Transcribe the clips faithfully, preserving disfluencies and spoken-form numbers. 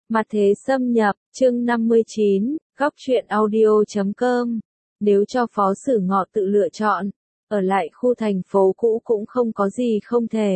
Mặt thế xâm nhập, chương năm mươi chín, góc truyện audio chấm com. Nếu cho Phó Sử Ngọ tự lựa chọn, ở lại khu thành phố cũ cũng không có gì không thể.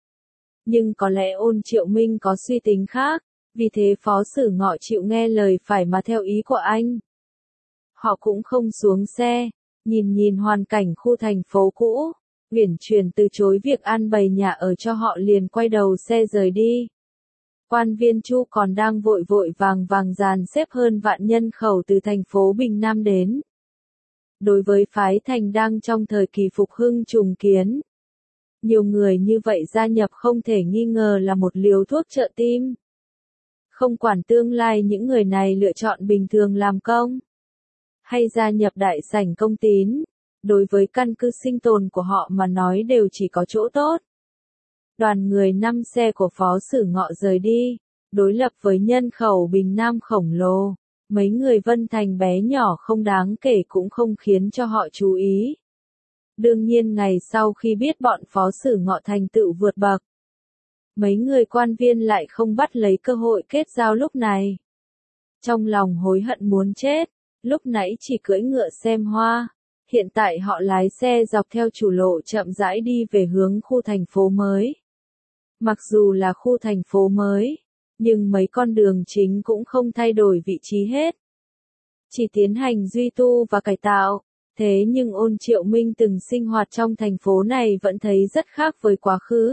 Nhưng có lẽ Ôn Triệu Minh có suy tính khác, vì thế Phó Sử Ngọ chịu nghe lời phải mà theo ý của anh. Họ cũng không xuống xe, nhìn nhìn hoàn cảnh khu thành phố cũ, Uyển Chuyển từ chối việc an bày nhà ở cho họ liền quay đầu xe rời đi. Quan viên Chu còn đang vội vội vàng vàng dàn xếp hơn vạn nhân khẩu từ thành phố Bình Nam đến. Đối với phái Thành đang trong thời kỳ phục hưng trùng kiến, nhiều người như vậy gia nhập không thể nghi ngờ là một liều thuốc trợ tim. Không quản tương lai những người này lựa chọn bình thường làm công, hay gia nhập đại sảnh Công Tín, đối với căn cứ sinh tồn của họ mà nói đều chỉ có chỗ tốt. Đoàn người năm xe của Phó Sử Ngọ rời đi, đối lập với nhân khẩu Bình Nam khổng lồ, mấy người Vân Thành bé nhỏ không đáng kể cũng không khiến cho họ chú ý. Đương nhiên ngày sau khi biết bọn Phó Sử Ngọ thành tựu vượt bậc, mấy người quan viên lại không bắt lấy cơ hội kết giao lúc này. Trong lòng hối hận muốn chết, lúc nãy chỉ cưỡi ngựa xem hoa, hiện tại họ lái xe dọc theo chủ lộ chậm rãi đi về hướng khu thành phố mới. Mặc dù là khu thành phố mới, nhưng mấy con đường chính cũng không thay đổi vị trí hết. Chỉ tiến hành duy tu và cải tạo, thế nhưng Ôn Triệu Minh từng sinh hoạt trong thành phố này vẫn thấy rất khác với quá khứ.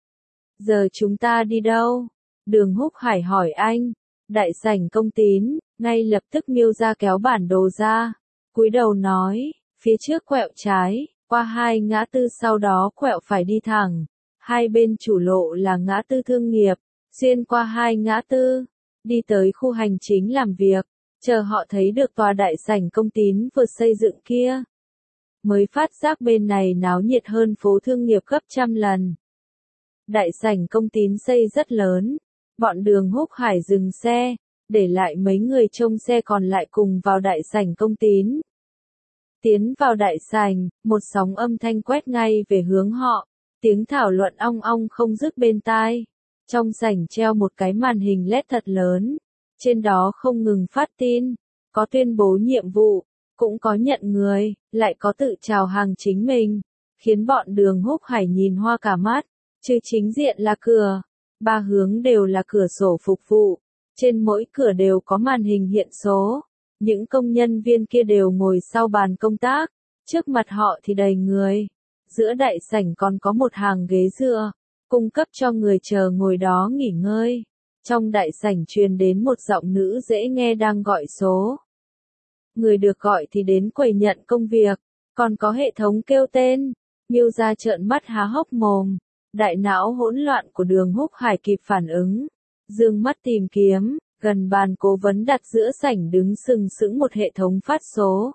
Giờ chúng ta đi đâu? Đường Húc Hải hỏi anh. Đại sảnh Công Tín, ngay lập tức Miêu Gia kéo bản đồ ra, cúi đầu nói, phía trước quẹo trái, qua hai ngã tư sau đó quẹo phải đi thẳng. Hai bên chủ lộ là ngã tư thương nghiệp, xuyên qua hai ngã tư, đi tới khu hành chính làm việc, chờ họ thấy được tòa đại sảnh Công Tín vừa xây dựng kia. Mới phát giác bên này náo nhiệt hơn phố thương nghiệp gấp trăm lần. Đại sảnh Công Tín xây rất lớn, bọn Đường Húc Hải dừng xe, để lại mấy người trông xe còn lại cùng vào đại sảnh Công Tín. Tiến vào đại sảnh, một sóng âm thanh quét ngay về hướng họ. Tiếng thảo luận ong ong không dứt bên tai. Trong sảnh treo một cái màn hình led thật lớn. Trên đó không ngừng phát tin. Có tuyên bố nhiệm vụ. Cũng có nhận người. Lại có tự chào hàng chính mình. Khiến bọn Đường Húc Hải nhìn hoa cả mắt. Chứ chính diện là cửa. Ba hướng đều là cửa sổ phục vụ. Trên mỗi cửa đều có màn hình hiện số. Những công nhân viên kia đều ngồi sau bàn công tác. Trước mặt họ thì đầy người. Giữa đại sảnh còn có một hàng ghế dựa, cung cấp cho người chờ ngồi đó nghỉ ngơi. Trong đại sảnh truyền đến một giọng nữ dễ nghe đang gọi số. Người được gọi thì đến quầy nhận công việc, còn có hệ thống kêu tên. Miêu Gia trợn mắt há hốc mồm, đại não hỗn loạn của Đường Húc Hải kịp phản ứng. Dương mắt tìm kiếm, gần bàn cố vấn đặt giữa sảnh đứng sừng sững một hệ thống phát số.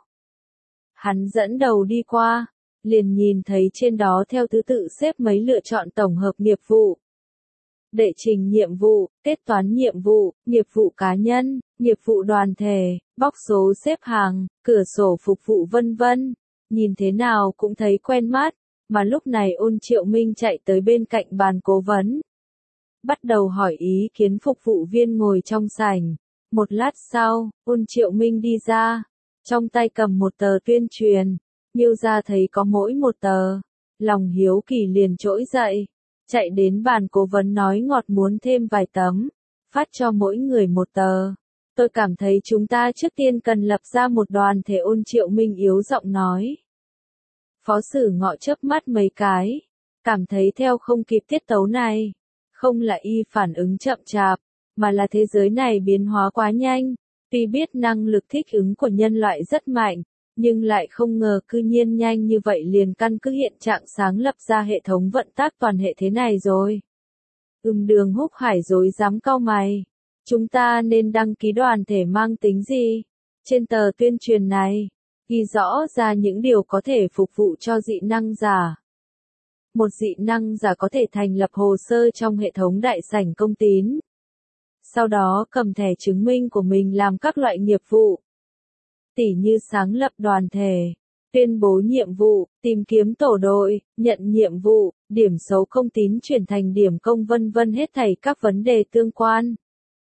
Hắn dẫn đầu đi qua. Liền nhìn thấy trên đó theo thứ tự xếp mấy lựa chọn tổng hợp nghiệp vụ. Đệ trình nhiệm vụ, kết toán nhiệm vụ, nghiệp vụ cá nhân, nghiệp vụ đoàn thể, bóc số xếp hàng, cửa sổ phục vụ vân vân. Nhìn thế nào cũng thấy quen mắt, mà lúc này Ôn Triệu Minh chạy tới bên cạnh bàn cố vấn. Bắt đầu hỏi ý kiến phục vụ viên ngồi trong sảnh. Một lát sau, Ôn Triệu Minh đi ra, trong tay cầm một tờ tuyên truyền. Miêu Gia thấy có mỗi một tờ, lòng hiếu kỳ liền trỗi dậy, chạy đến bàn cố vấn nói ngọt muốn thêm vài tấm, phát cho mỗi người một tờ. Tôi cảm thấy chúng ta trước tiên cần lập ra một đoàn thể. Ôn Triệu Minh yếu giọng nói. Phó Sử Ngọ chớp mắt mấy cái, cảm thấy theo không kịp tiết tấu này, không là y phản ứng chậm chạp, mà là thế giới này biến hóa quá nhanh. Tuy biết năng lực thích ứng của nhân loại rất mạnh, nhưng lại không ngờ cư nhiên nhanh như vậy liền căn cứ hiện trạng sáng lập ra hệ thống vận tác toàn hệ thế này rồi. Ừm Đường Húc Hải rối rắm cau mày. Chúng ta nên đăng ký đoàn thể mang tính gì? Trên tờ tuyên truyền này, ghi rõ ra những điều có thể phục vụ cho dị năng giả. Một dị năng giả có thể thành lập hồ sơ trong hệ thống đại sảnh Công Tín. Sau đó cầm thẻ chứng minh của mình làm các loại nghiệp vụ. Tỉ như sáng lập đoàn thể, tuyên bố nhiệm vụ, tìm kiếm tổ đội, nhận nhiệm vụ, điểm số Công Tín chuyển thành điểm công vân vân hết thảy các vấn đề tương quan.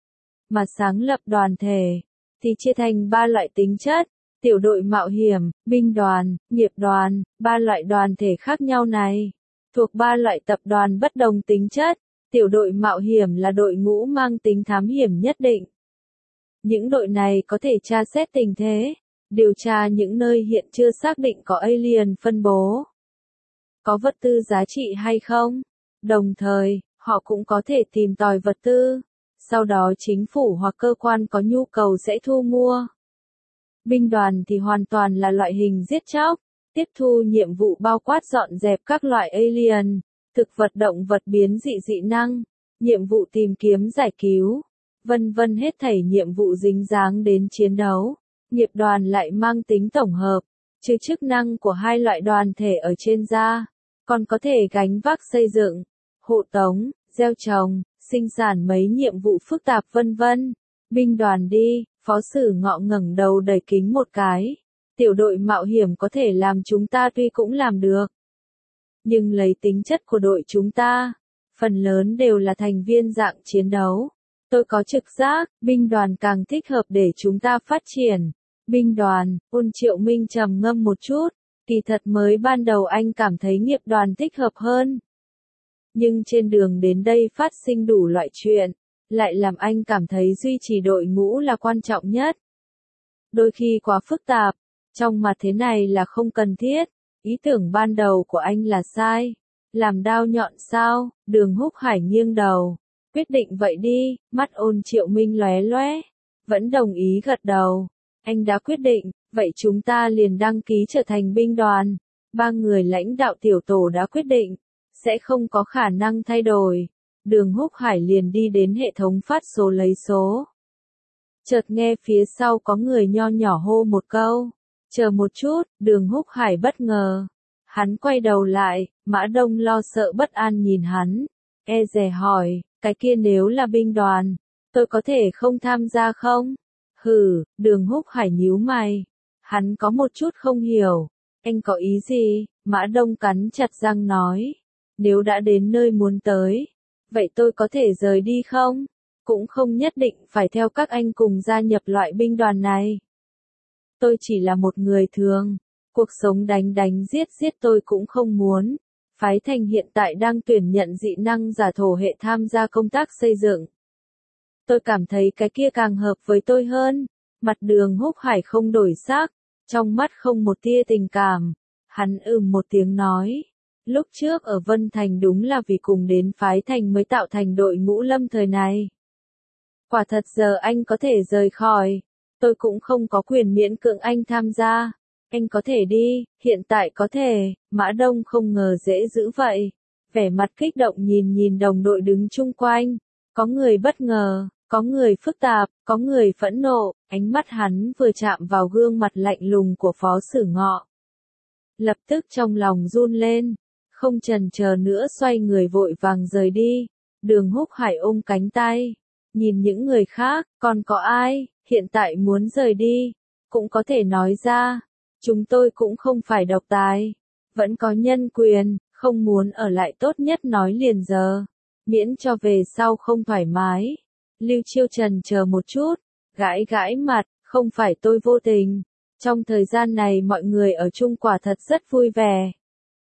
mà sáng lập đoàn thể, thì chia thành ba loại tính chất, tiểu đội mạo hiểm, binh đoàn, nghiệp đoàn, ba loại đoàn thể khác nhau này, thuộc ba loại tập đoàn bất đồng tính chất. Tiểu đội mạo hiểm là đội ngũ mang tính thám hiểm nhất định. Những đội này có thể tra xét tình thế, điều tra những nơi hiện chưa xác định có alien phân bố, có vật tư giá trị hay không. Đồng thời, họ cũng có thể tìm tòi vật tư, sau đó chính phủ hoặc cơ quan có nhu cầu sẽ thu mua. Binh đoàn thì hoàn toàn là loại hình giết chóc, tiếp thu nhiệm vụ bao quát dọn dẹp các loại alien, thực vật động vật biến dị dị năng, nhiệm vụ tìm kiếm giải cứu, vân vân hết thảy nhiệm vụ dính dáng đến chiến đấu. Nghiệp đoàn lại mang tính tổng hợp, trừ chức năng của hai loại đoàn thể ở trên ra, còn có thể gánh vác xây dựng, hộ tống, gieo trồng, sinh sản mấy nhiệm vụ phức tạp vân vân. Binh đoàn đi, Phó Sử Ngọ ngẩng đầu đầy kính một cái. Tiểu đội mạo hiểm có thể làm chúng ta tuy cũng làm được. Nhưng lấy tính chất của đội chúng ta, phần lớn đều là thành viên dạng chiến đấu. Tôi có trực giác, binh đoàn càng thích hợp để chúng ta phát triển. Binh đoàn, Ôn Triệu Minh trầm ngâm một chút, kỳ thật mới ban đầu anh cảm thấy nghiệp đoàn thích hợp hơn. Nhưng trên đường đến đây phát sinh đủ loại chuyện, lại làm anh cảm thấy duy trì đội ngũ là quan trọng nhất. Đôi khi quá phức tạp, trong mặt thế này là không cần thiết, ý tưởng ban đầu của anh là sai. Làm đao nhọn sao? Đường Húc Hải nghiêng đầu. Quyết định vậy đi, mắt Ôn Triệu Minh lóe lóe, vẫn đồng ý gật đầu. Anh đã quyết định, vậy chúng ta liền đăng ký trở thành binh đoàn. Ba người lãnh đạo tiểu tổ đã quyết định, sẽ không có khả năng thay đổi. Đường Húc Hải liền đi đến hệ thống phát số lấy số. Chợt nghe phía sau có người nho nhỏ hô một câu. Chờ một chút, Đường Húc Hải bất ngờ. Hắn quay đầu lại, Mã Đông lo sợ bất an nhìn hắn. E dè hỏi, cái kia nếu là binh đoàn, tôi có thể không tham gia không? Hừ, Đường Húc Hải nhíu mày. Hắn có một chút không hiểu. Anh có ý gì? Mã Đông cắn chặt răng nói. Nếu đã đến nơi muốn tới, vậy tôi có thể rời đi không? Cũng không nhất định phải theo các anh cùng gia nhập loại binh đoàn này. Tôi chỉ là một người thường, cuộc sống đánh đánh giết giết tôi cũng không muốn. Phái Thành hiện tại đang tuyển nhận dị năng giả thổ hệ tham gia công tác xây dựng. Tôi cảm thấy cái kia càng hợp với tôi hơn. Mặt Đường Húc Hải không đổi sắc, trong mắt không một tia tình cảm. Hắn ừm một tiếng nói. Lúc trước ở Vân Thành đúng là vì cùng đến Phái Thành mới tạo thành đội ngũ lâm thời này. Quả thật giờ anh có thể rời khỏi, tôi cũng không có quyền miễn cưỡng anh tham gia. Anh có thể đi, hiện tại có thể. Mã Đông không ngờ dễ dữ vậy. Vẻ mặt kích động nhìn nhìn đồng đội đứng chung quanh. Có người bất ngờ, có người phức tạp, có người phẫn nộ. Ánh mắt hắn vừa chạm vào gương mặt lạnh lùng của Phó Sử Ngọ. Lập tức trong lòng run lên. Không chần chờ nữa xoay người vội vàng rời đi. Đường Húc Hải ôm cánh tay. Nhìn những người khác, còn có ai, hiện tại muốn rời đi. Cũng có thể nói ra. Chúng tôi cũng không phải độc tài. Vẫn có nhân quyền, không muốn ở lại tốt nhất nói liền giờ. Miễn cho về sau không thoải mái. Lưu Chiêu Trần chờ một chút. Gãi gãi mặt, không phải tôi vô tình. Trong thời gian này mọi người ở chung quả thật rất vui vẻ.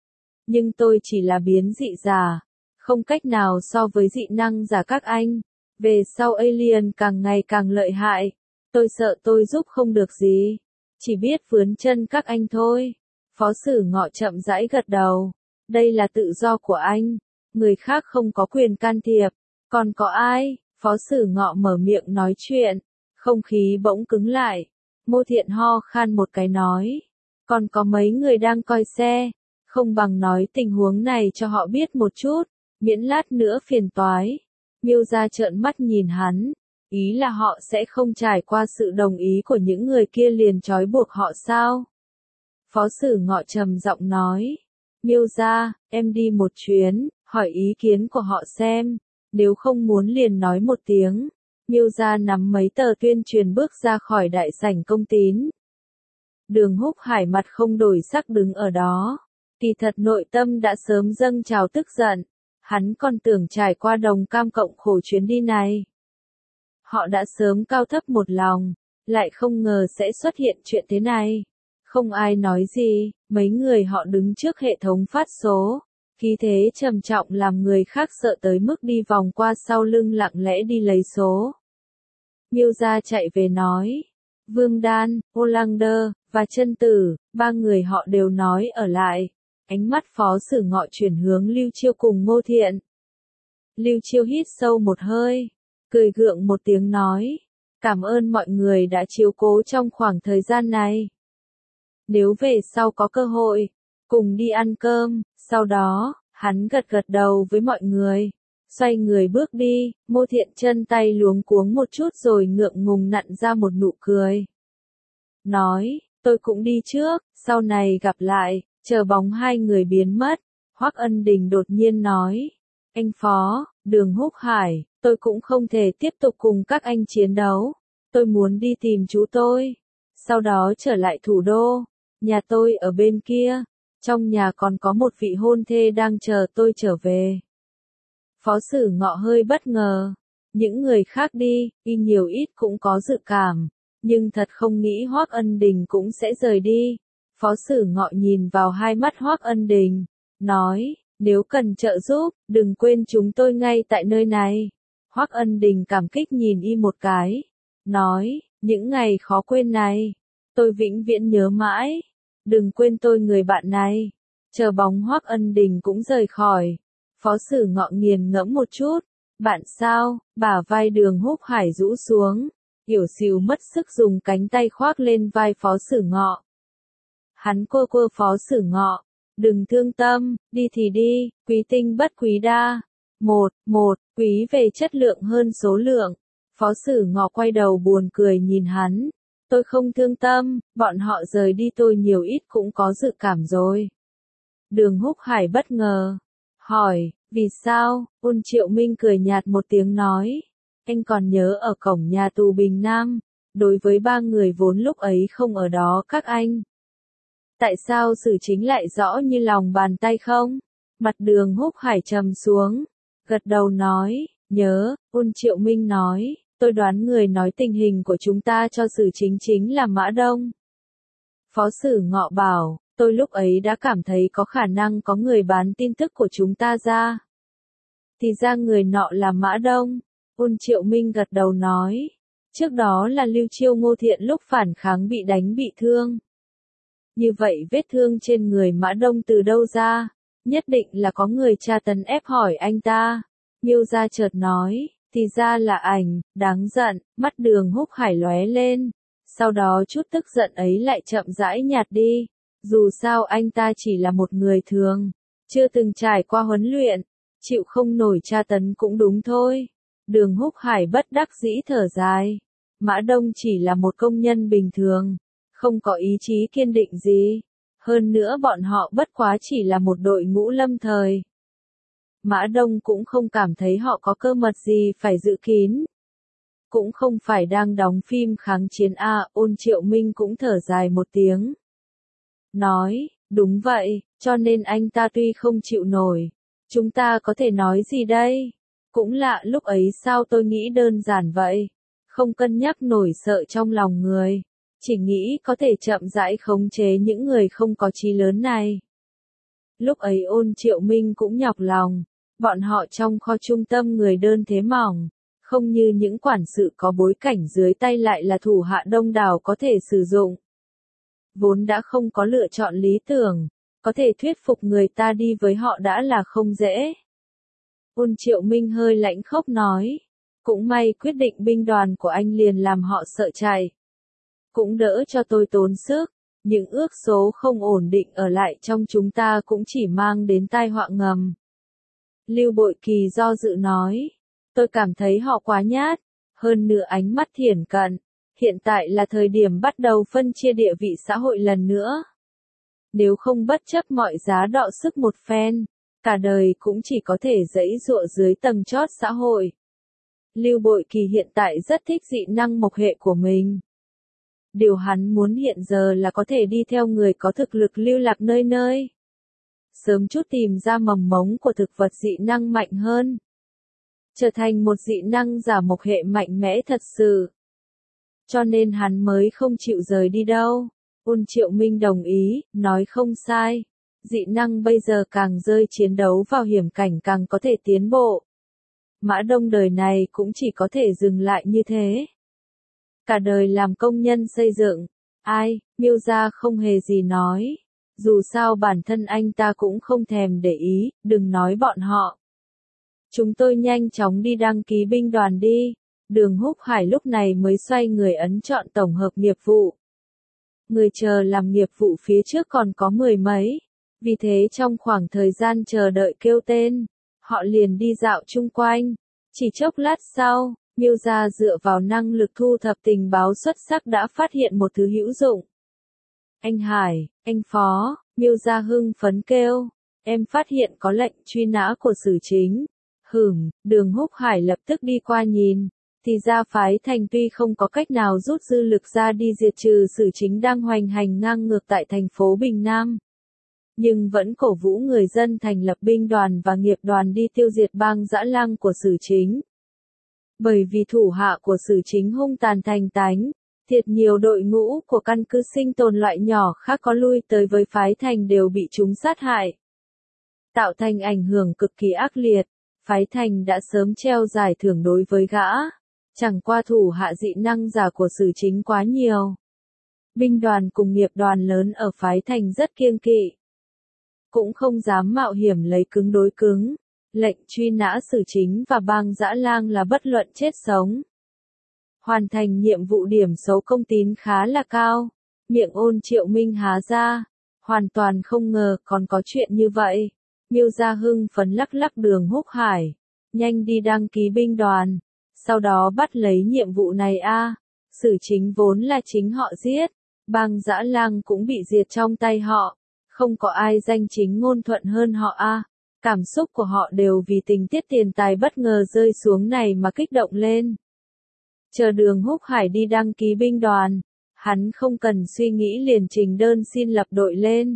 Nhưng tôi chỉ là biến dị giả. Không cách nào so với dị năng giả các anh. Về sau alien càng ngày càng lợi hại. Tôi sợ tôi giúp không được gì. Chỉ biết vướn chân các anh thôi. Phó Sử Ngọ chậm rãi gật đầu. Đây là tự do của anh. Người khác không có quyền can thiệp. Còn có ai? Phó Sử Ngọ mở miệng nói chuyện. Không khí bỗng cứng lại. Mô Thiện ho khan một cái nói. Còn có mấy người đang coi xe. Không bằng nói tình huống này cho họ biết một chút. Miễn lát nữa phiền toái. Miêu Gia trợn mắt nhìn hắn. Ý là họ sẽ không trải qua sự đồng ý của những người kia liền trói buộc họ sao? Phó Sử Ngọ trầm giọng nói. Miêu Gia, em đi một chuyến, hỏi ý kiến của họ xem. Nếu không muốn liền nói một tiếng. Miêu Gia nắm mấy tờ tuyên truyền bước ra khỏi đại sảnh Công Tín. Đường Húc Hải mặt không đổi sắc đứng ở đó. Kỳ thật nội tâm đã sớm dâng trào tức giận. Hắn còn tưởng trải qua đồng cam cộng khổ chuyến đi này. Họ đã sớm cao thấp một lòng, lại không ngờ sẽ xuất hiện chuyện thế này. Không ai nói gì, mấy người họ đứng trước hệ thống phát số, khí thế trầm trọng làm người khác sợ tới mức đi vòng qua sau lưng lặng lẽ đi lấy số. Miêu gia chạy về nói, Vương Đan, Olander, và Chân Tử, ba người họ đều nói ở lại. Ánh mắt Phó Sử Ngọ chuyển hướng Lưu Chiêu cùng Ngô Thiện. Lưu Chiêu hít sâu một hơi, cười gượng một tiếng nói, cảm ơn mọi người đã chiếu cố trong khoảng thời gian này. Nếu về sau có cơ hội, cùng đi ăn cơm. Sau đó, hắn gật gật đầu với mọi người, xoay người bước đi. Ngô Thiện chân tay luống cuống một chút rồi ngượng ngùng nặn ra một nụ cười. Nói, tôi cũng đi trước, sau này gặp lại. Chờ bóng hai người biến mất, Hoắc Ân Đình đột nhiên nói, anh Phó, Đường Húc Hải, tôi cũng không thể tiếp tục cùng các anh chiến đấu. Tôi muốn đi tìm chú tôi, sau đó trở lại thủ đô. Nhà tôi ở bên kia, trong nhà còn có một vị hôn thê đang chờ tôi trở về. Phó Sử Ngọ hơi bất ngờ, những người khác đi, y nhiều ít cũng có dự cảm, nhưng thật không nghĩ Hoắc Ân Đình cũng sẽ rời đi. Phó Sử Ngọ nhìn vào hai mắt Hoắc Ân Đình, nói, nếu cần trợ giúp, đừng quên chúng tôi ngay tại nơi này. Hoắc Ân Đình cảm kích nhìn y một cái, nói, những ngày khó quên này, tôi vĩnh viễn nhớ mãi, đừng quên tôi người bạn này. Chờ bóng Hoắc Ân Đình cũng rời khỏi, Phó Sử Ngọ nghiền ngẫm một chút, bạn sao, bả vai Đường Húc Hải rũ xuống, Yểu Sìu mất sức dùng cánh tay khoác lên vai Phó Sử Ngọ. Hắn cô cô Phó Sử Ngọ, đừng thương tâm, đi thì đi, quý tinh bất quý đa. Một, một, quý về chất lượng hơn số lượng. Phó Sử Ngọ quay đầu buồn cười nhìn hắn, tôi không thương tâm, bọn họ rời đi tôi nhiều ít cũng có dự cảm rồi. Đường Húc Hải bất ngờ, hỏi, vì sao? Ôn Triệu Minh cười nhạt một tiếng nói, anh còn nhớ ở cổng nhà tù Bình Nam, đối với ba người vốn lúc ấy không ở đó các anh. Tại sao xử chính lại rõ như lòng bàn tay không? Mặt Đường Húc Hải trầm xuống, gật đầu nói, nhớ. Ôn Triệu Minh nói, tôi đoán người nói tình hình của chúng ta cho xử chính chính là Mã Đông. Phó Sử Ngọ bảo, tôi lúc ấy đã cảm thấy có khả năng có người bán tin tức của chúng ta ra. Thì ra người nọ là Mã Đông. Ôn Triệu Minh gật đầu nói, trước đó là Lưu Chiêu Ngô Thiện lúc phản kháng bị đánh bị thương. Như vậy vết thương trên người Mã Đông từ đâu ra? Nhất định là có người tra tấn ép hỏi anh ta. Miêu gia chợt nói, thì ra là ảnh, đáng giận. Mắt Đường Húc Hải lóe lên, sau đó chút tức giận ấy lại chậm rãi nhạt đi. Dù sao anh ta chỉ là một người thường, chưa từng trải qua huấn luyện, chịu không nổi tra tấn cũng đúng thôi. Đường Húc Hải bất đắc dĩ thở dài. Mã Đông chỉ là một công nhân bình thường, không có ý chí kiên định gì. Hơn nữa bọn họ bất quá chỉ là một đội ngũ lâm thời. Mã Đông cũng không cảm thấy họ có cơ mật gì phải giữ kín. Cũng không phải đang đóng phim kháng chiến a. Ôn Triệu Minh cũng thở dài một tiếng. Nói, đúng vậy, cho nên anh ta tuy không chịu nổi. Chúng ta có thể nói gì đây? Cũng lạ lúc ấy sao tôi nghĩ đơn giản vậy. Không cân nhắc nổi sợ trong lòng người. Chỉ nghĩ có thể chậm rãi khống chế những người không có chí lớn này. Lúc ấy Ôn Triệu Minh cũng nhọc lòng. Bọn họ trong kho trung tâm người đơn thế mỏng. Không như những quản sự có bối cảnh dưới tay lại là thủ hạ đông đảo có thể sử dụng. Vốn đã không có lựa chọn lý tưởng. Có thể thuyết phục người ta đi với họ đã là không dễ. Ôn Triệu Minh hơi lãnh khốc nói. Cũng may quyết định binh đoàn của anh liền làm họ sợ chạy. Cũng đỡ cho tôi tốn sức. Những ước số không ổn định ở lại trong chúng ta cũng chỉ mang đến tai họa ngầm. Lưu Bội Kỳ do dự nói. Tôi cảm thấy họ quá nhát. Hơn nữa ánh mắt thiển cận. Hiện tại là thời điểm bắt đầu phân chia địa vị xã hội lần nữa. Nếu không bất chấp mọi giá đọ sức một phen, cả đời cũng chỉ có thể giãy giụa dưới tầng chót xã hội. Lưu Bội Kỳ hiện tại rất thích dị năng mộc hệ của mình. Điều hắn muốn hiện giờ là có thể đi theo người có thực lực lưu lạc nơi nơi. Sớm chút tìm ra mầm mống của thực vật dị năng mạnh hơn. trở thành một dị năng giả mộc hệ mạnh mẽ thật sự. Cho nên hắn mới không chịu rời đi đâu. Ôn Triệu Minh đồng ý, nói không sai. Dị năng bây giờ càng rơi chiến đấu vào hiểm cảnh càng có thể tiến bộ. Mã Đông đời này cũng chỉ có thể dừng lại như thế. Cả đời làm công nhân xây dựng. Ai, Miêu gia không hề gì nói. Dù sao bản thân anh ta cũng không thèm để ý, đừng nói bọn họ. Chúng tôi nhanh chóng đi đăng ký binh đoàn đi. Đường Húc Hải lúc này mới xoay người ấn chọn tổng hợp nghiệp vụ. Người chờ làm nghiệp vụ phía trước còn có mười mấy. Vì thế trong khoảng thời gian chờ đợi kêu tên, họ liền đi dạo chung quanh. Chỉ chốc lát sau, Miêu gia dựa vào năng lực thu thập tình báo xuất sắc đã phát hiện một thứ hữu dụng. Anh Hải, anh Phó, Miêu gia hưng phấn kêu, em phát hiện có lệnh truy nã của Sử Chính. Hửm, Đường Húc Hải lập tức đi qua nhìn, thì ra phái Thành tuy không có cách nào rút dư lực ra đi diệt trừ Sử Chính đang hoành hành ngang ngược tại thành phố Bình Nam, nhưng vẫn cổ vũ người dân thành lập binh đoàn và nghiệp đoàn đi tiêu diệt bang dã lang của Sử Chính. Bởi vì thủ hạ của Sử Chính hung tàn thành tánh, thiệt nhiều đội ngũ của căn cứ sinh tồn loại nhỏ khác có lui tới với phái Thành đều bị chúng sát hại, tạo thành ảnh hưởng cực kỳ ác liệt. Phái Thành đã sớm treo giải thưởng đối với gã, chẳng qua thủ hạ dị năng giả của Sử Chính quá nhiều. Binh đoàn cùng nghiệp đoàn lớn ở phái Thành rất kiêng kỵ, cũng không dám mạo hiểm lấy cứng đối cứng. Lệnh truy nã Sử Chính và bang dã lang là bất luận chết sống. Hoàn thành nhiệm vụ điểm số công tín khá là cao. Miệng Ôn Triệu Minh há ra, hoàn toàn không ngờ còn có chuyện như vậy. Miêu gia hưng phấn lắc lắc Đường Húc Hải, nhanh đi đăng ký binh đoàn, sau đó bắt lấy nhiệm vụ này a. Sử Chính vốn là chính họ giết, bang dã lang cũng bị diệt trong tay họ, không có ai danh chính ngôn thuận hơn họ a. Cảm xúc của họ đều vì tình tiết tiền tài bất ngờ rơi xuống này mà kích động lên. Chờ Đường Húc Hải đi đăng ký binh đoàn, hắn không cần suy nghĩ liền trình đơn xin lập đội lên.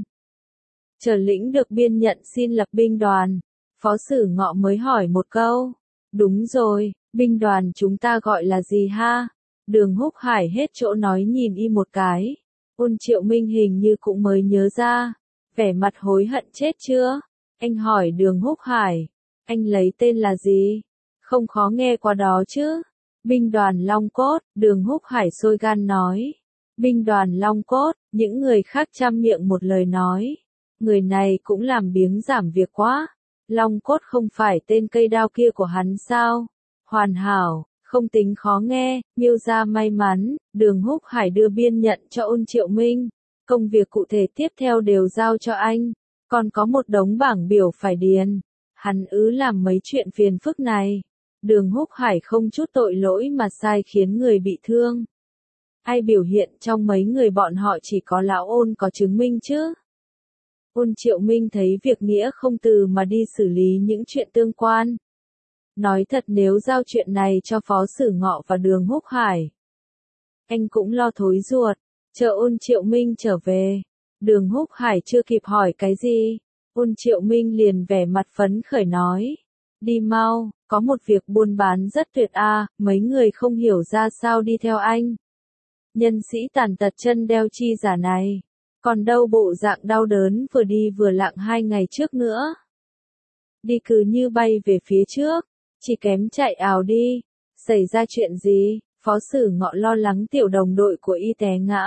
Chờ lĩnh được biên nhận xin lập binh đoàn, Phó Sử Ngọ mới hỏi một câu. Đúng rồi, binh đoàn chúng ta gọi là gì ha? Đường Húc Hải hết chỗ nói nhìn y một cái. Ôn Triệu Minh hình như cũng mới nhớ ra, vẻ mặt hối hận chết chưa? Anh hỏi Đường Húc Hải, anh lấy tên là gì? Không khó nghe qua đó chứ? Binh đoàn Long Cốt, Đường Húc Hải sôi gan nói. Binh đoàn Long Cốt, những người khác chăm miệng một lời nói. Người này cũng làm biếng giảm việc quá. Long Cốt không phải tên cây đao kia của hắn sao? Hoàn hảo, không tính khó nghe. Miêu gia may mắn, Đường Húc Hải đưa biên nhận cho Ôn Triệu Minh. Công việc cụ thể tiếp theo đều giao cho anh. Còn có một đống bảng biểu phải điền. Hắn ứ làm mấy chuyện phiền phức này. Đường Húc Hải không chút tội lỗi mà sai khiến người bị thương. Ai biểu hiện trong mấy người bọn họ chỉ có lão Ôn có chứng minh chứ? Ôn Triệu Minh thấy việc nghĩa không từ mà đi xử lý những chuyện tương quan. Nói thật nếu giao chuyện này cho Phó Sử Ngọ và Đường Húc Hải, anh cũng lo thối ruột. Chờ Ôn Triệu Minh trở về, Đường Húc Hải chưa kịp hỏi cái gì, Ôn Triệu Minh liền vẻ mặt phấn khởi nói. Đi mau, có một việc buôn bán rất tuyệt a, à, mấy người không hiểu ra sao đi theo anh. Nhân sĩ tàn tật chân đeo chi giả này, còn đâu bộ dạng đau đớn vừa đi vừa lạng hai ngày trước nữa. Đi cứ như bay về phía trước, chỉ kém chạy ào đi. Xảy ra chuyện gì? Phó Sử Ngọ lo lắng tiểu đồng đội của y té ngã.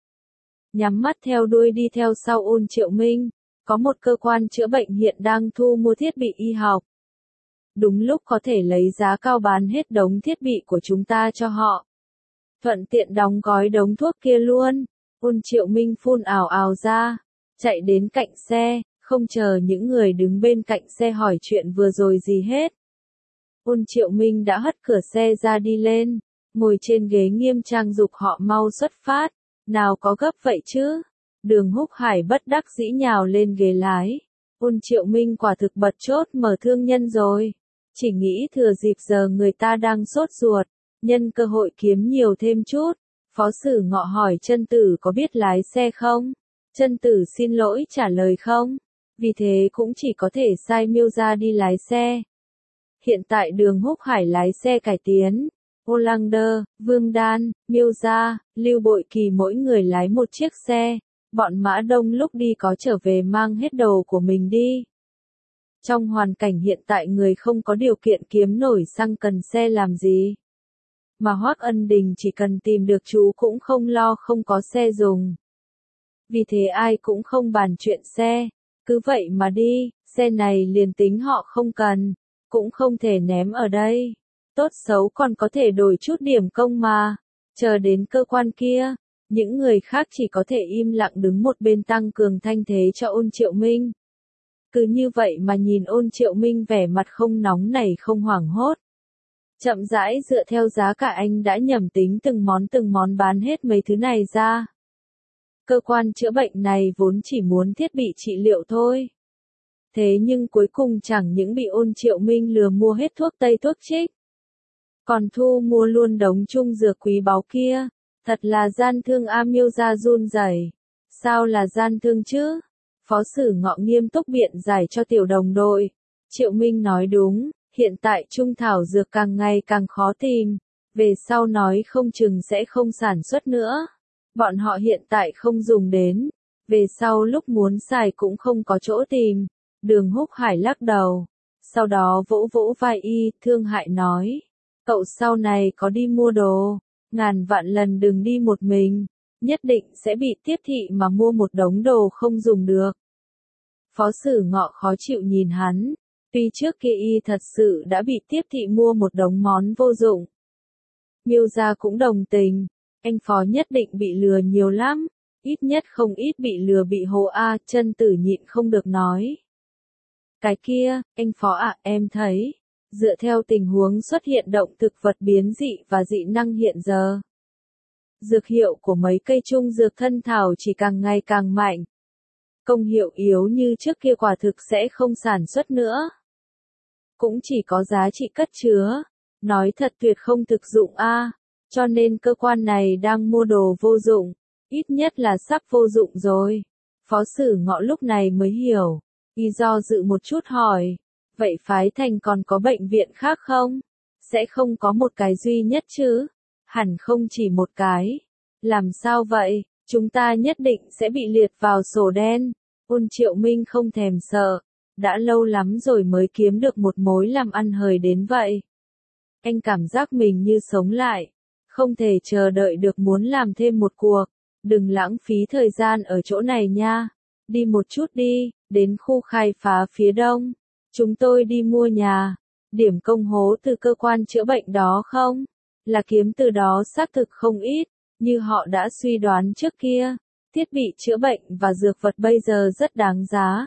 Nhắm mắt theo đuôi đi theo sau Ôn Triệu Minh, có một cơ quan chữa bệnh hiện đang thu mua thiết bị y học. Đúng lúc có thể lấy giá cao bán hết đống thiết bị của chúng ta cho họ. Thuận tiện đóng gói đống thuốc kia luôn. Ôn Triệu Minh phun ào ào ra, chạy đến cạnh xe, không chờ những người đứng bên cạnh xe hỏi chuyện vừa rồi gì hết. Ôn Triệu Minh đã hất cửa xe ra đi lên, ngồi trên ghế nghiêm trang dục họ mau xuất phát. Nào có gấp vậy chứ? Đường Húc Hải bất đắc dĩ nhào lên ghế lái. Ôn Triệu Minh quả thực bật chốt mở thương nhân rồi. Chỉ nghĩ thừa dịp giờ người ta đang sốt ruột, nhân cơ hội kiếm nhiều thêm chút. Phó Sử Ngọ hỏi Chân Tử có biết lái xe không? Chân Tử xin lỗi trả lời không. Vì thế cũng chỉ có thể sai Miêu gia đi lái xe. Hiện tại Đường Húc Hải lái xe cải tiến. Olander, Vương Đan, Miêu Gia, Lưu Bội Kỳ mỗi người lái một chiếc xe. Bọn Mã Đông lúc đi có trở về mang hết đồ của mình đi. Trong hoàn cảnh hiện tại người không có điều kiện kiếm nổi xăng cần xe làm gì. Mà Hoắc Ân Đình chỉ cần tìm được chú cũng không lo không có xe dùng. Vì thế ai cũng không bàn chuyện xe. Cứ vậy mà đi, xe này liền tính họ không cần, cũng không thể ném ở đây. Tốt xấu còn có thể đổi chút điểm công mà. Chờ đến cơ quan kia, những người khác chỉ có thể im lặng đứng một bên tăng cường thanh thế cho Ôn Triệu Minh. Cứ như vậy mà nhìn Ôn Triệu Minh vẻ mặt không nóng nảy không hoảng hốt. Chậm rãi dựa theo giá cả anh đã nhẩm tính từng món từng món bán hết mấy thứ này ra. Cơ quan chữa bệnh này vốn chỉ muốn thiết bị trị liệu thôi. Thế nhưng cuối cùng chẳng những bị Ôn Triệu Minh lừa mua hết thuốc tây thuốc trích. Còn thu mua luôn đống trung dược quý báu kia. Thật là gian thương a. Miêu Gia run rẩy. Sao là gian thương chứ? Phó Sử Ngọ nghiêm túc biện giải cho tiểu đồng đội. Triệu Minh nói đúng, hiện tại trung thảo dược càng ngày càng khó tìm. Về sau nói không chừng sẽ không sản xuất nữa. Bọn họ hiện tại không dùng đến. Về sau lúc muốn xài cũng không có chỗ tìm. Đường Húc Hải lắc đầu. Sau đó vỗ vỗ vai y, thương hại nói. Cậu sau này có đi mua đồ. Ngàn vạn lần đừng đi một mình. Nhất định sẽ bị tiếp thị mà mua một đống đồ không dùng được. Phó Sử Ngọ khó chịu nhìn hắn. Tuy trước kia y thật sự đã bị tiếp thị mua một đống món vô dụng. Miêu Gia cũng đồng tình. Anh Phó nhất định bị lừa nhiều lắm. Ít nhất không ít bị lừa bị hồ a. Chân Tử nhịn không được nói. Cái kia, anh Phó ạ, em thấy. Dựa theo tình huống xuất hiện động thực vật biến dị và dị năng hiện giờ. Dược hiệu của mấy cây trung dược thân thảo chỉ càng ngày càng mạnh. Công hiệu yếu như trước kia quả thực sẽ không sản xuất nữa. Cũng chỉ có giá trị cất chứa. Nói thật tuyệt không thực dụng a. Cho nên cơ quan này đang mua đồ vô dụng. Ít nhất là sắp vô dụng rồi. Phó Sử Ngọ lúc này mới hiểu. Y do dự một chút hỏi. Vậy phái thành còn có bệnh viện khác không? Sẽ không có một cái duy nhất chứ? Hẳn không chỉ một cái. Làm sao vậy? Chúng ta nhất định sẽ bị liệt vào sổ đen. Ôn Triệu Minh không thèm sợ. Đã lâu lắm rồi mới kiếm được một mối làm ăn hời đến vậy. Anh cảm giác mình như sống lại. Không thể chờ đợi được muốn làm thêm một cuộc. Đừng lãng phí thời gian ở chỗ này nha. Đi một chút đi, đến khu khai phá phía đông. Chúng tôi đi mua nhà. Điểm công hố từ cơ quan chữa bệnh đó không? Là kiếm từ đó xác thực không ít. Như họ đã suy đoán trước kia. Thiết bị chữa bệnh và dược vật bây giờ rất đáng giá.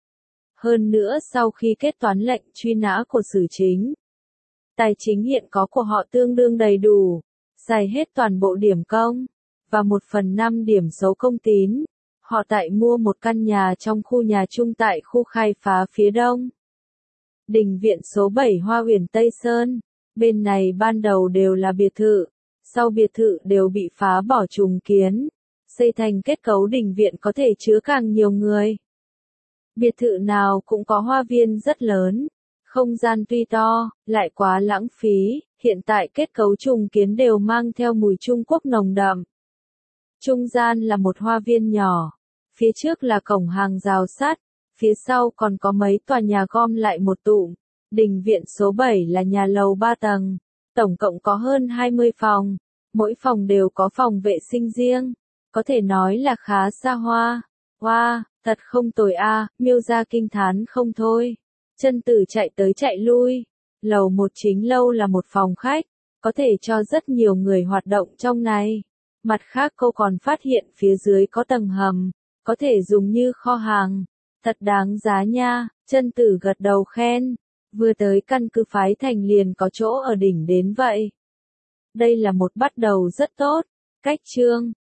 Hơn nữa sau khi kết toán lệnh truy nã của Sử Chính. Tài chính hiện có của họ tương đương đầy đủ. Xài hết toàn bộ điểm công. Và một phần năm điểm số công tín. Họ tại mua một căn nhà trong khu nhà chung tại khu khai phá phía đông. Đình viện số bảy Hoa Huyền Tây Sơn. Bên này ban đầu đều là biệt thự. Sau biệt thự đều bị phá bỏ trùng kiến. Xây thành kết cấu đình viện có thể chứa càng nhiều người. Biệt thự nào cũng có hoa viên rất lớn. Không gian tuy to, lại quá lãng phí. Hiện tại kết cấu trùng kiến đều mang theo mùi Trung Quốc nồng đậm. Trung gian là một hoa viên nhỏ. Phía trước là cổng hàng rào sắt. Phía sau còn có mấy tòa nhà gom lại một tụm. Đình viện số bảy là nhà lầu ba tầng. Tổng cộng có hơn hai mươi phòng. Mỗi phòng đều có phòng vệ sinh riêng. Có thể nói là khá xa hoa. Wow, thật không tồi a. Miêu Gia kinh thán không thôi. Chân Tử chạy tới chạy lui. Lầu một chính lâu là một phòng khách. Có thể cho rất nhiều người hoạt động trong này. Mặt khác cô còn phát hiện phía dưới có tầng hầm. Có thể dùng như kho hàng. Thật đáng giá nha. Chân Tử gật đầu khen. Vừa tới căn cứ phái thành liền có chỗ ở đỉnh đến vậy. Đây là một bắt đầu rất tốt. Cách chương